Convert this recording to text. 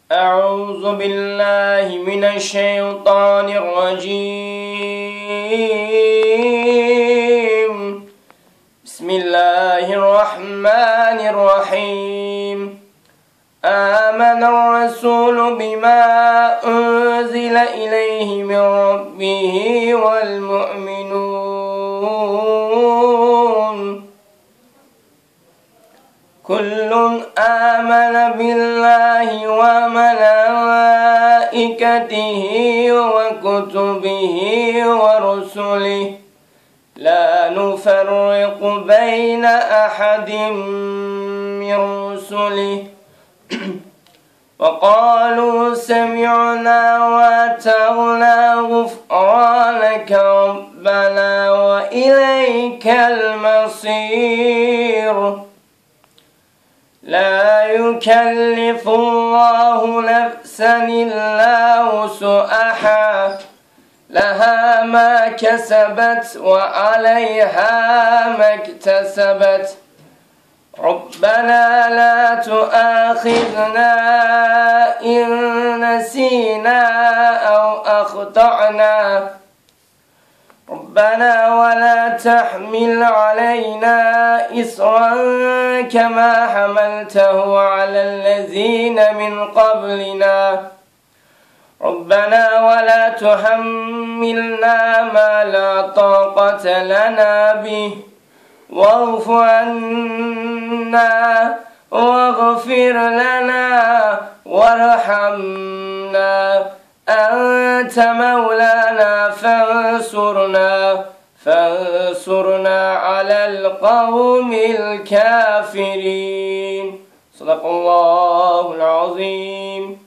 أعوذ بالله من الشيطان الرجيم. بسم الله الرحمن الرحيم. آمن الرسول بما أنزل إليه من ربه والمؤمنون كل آمن بالله وملائكته وكتبه ورسله لا نفرق بين أحد من رسله وقالوا سمعنا وأطعنا غفرانك ربنا وإليك المصير. لا يكلف الله نفسا إلا وسعها لها ما كسبت وعليها ما اكتسبت. ربنا لا تؤاخذنا إن نسينا أو أخطأنا ربنا ولا تحمل علينا إصرا كما حملته على الذين من قبلنا ربنا ولا تحملنا ما لا طاقة لنا به واعف عنا واغفر لنا وارحمنا أنت مولانا فانصرنا على القوم الكافرين. صدق الله العظيم.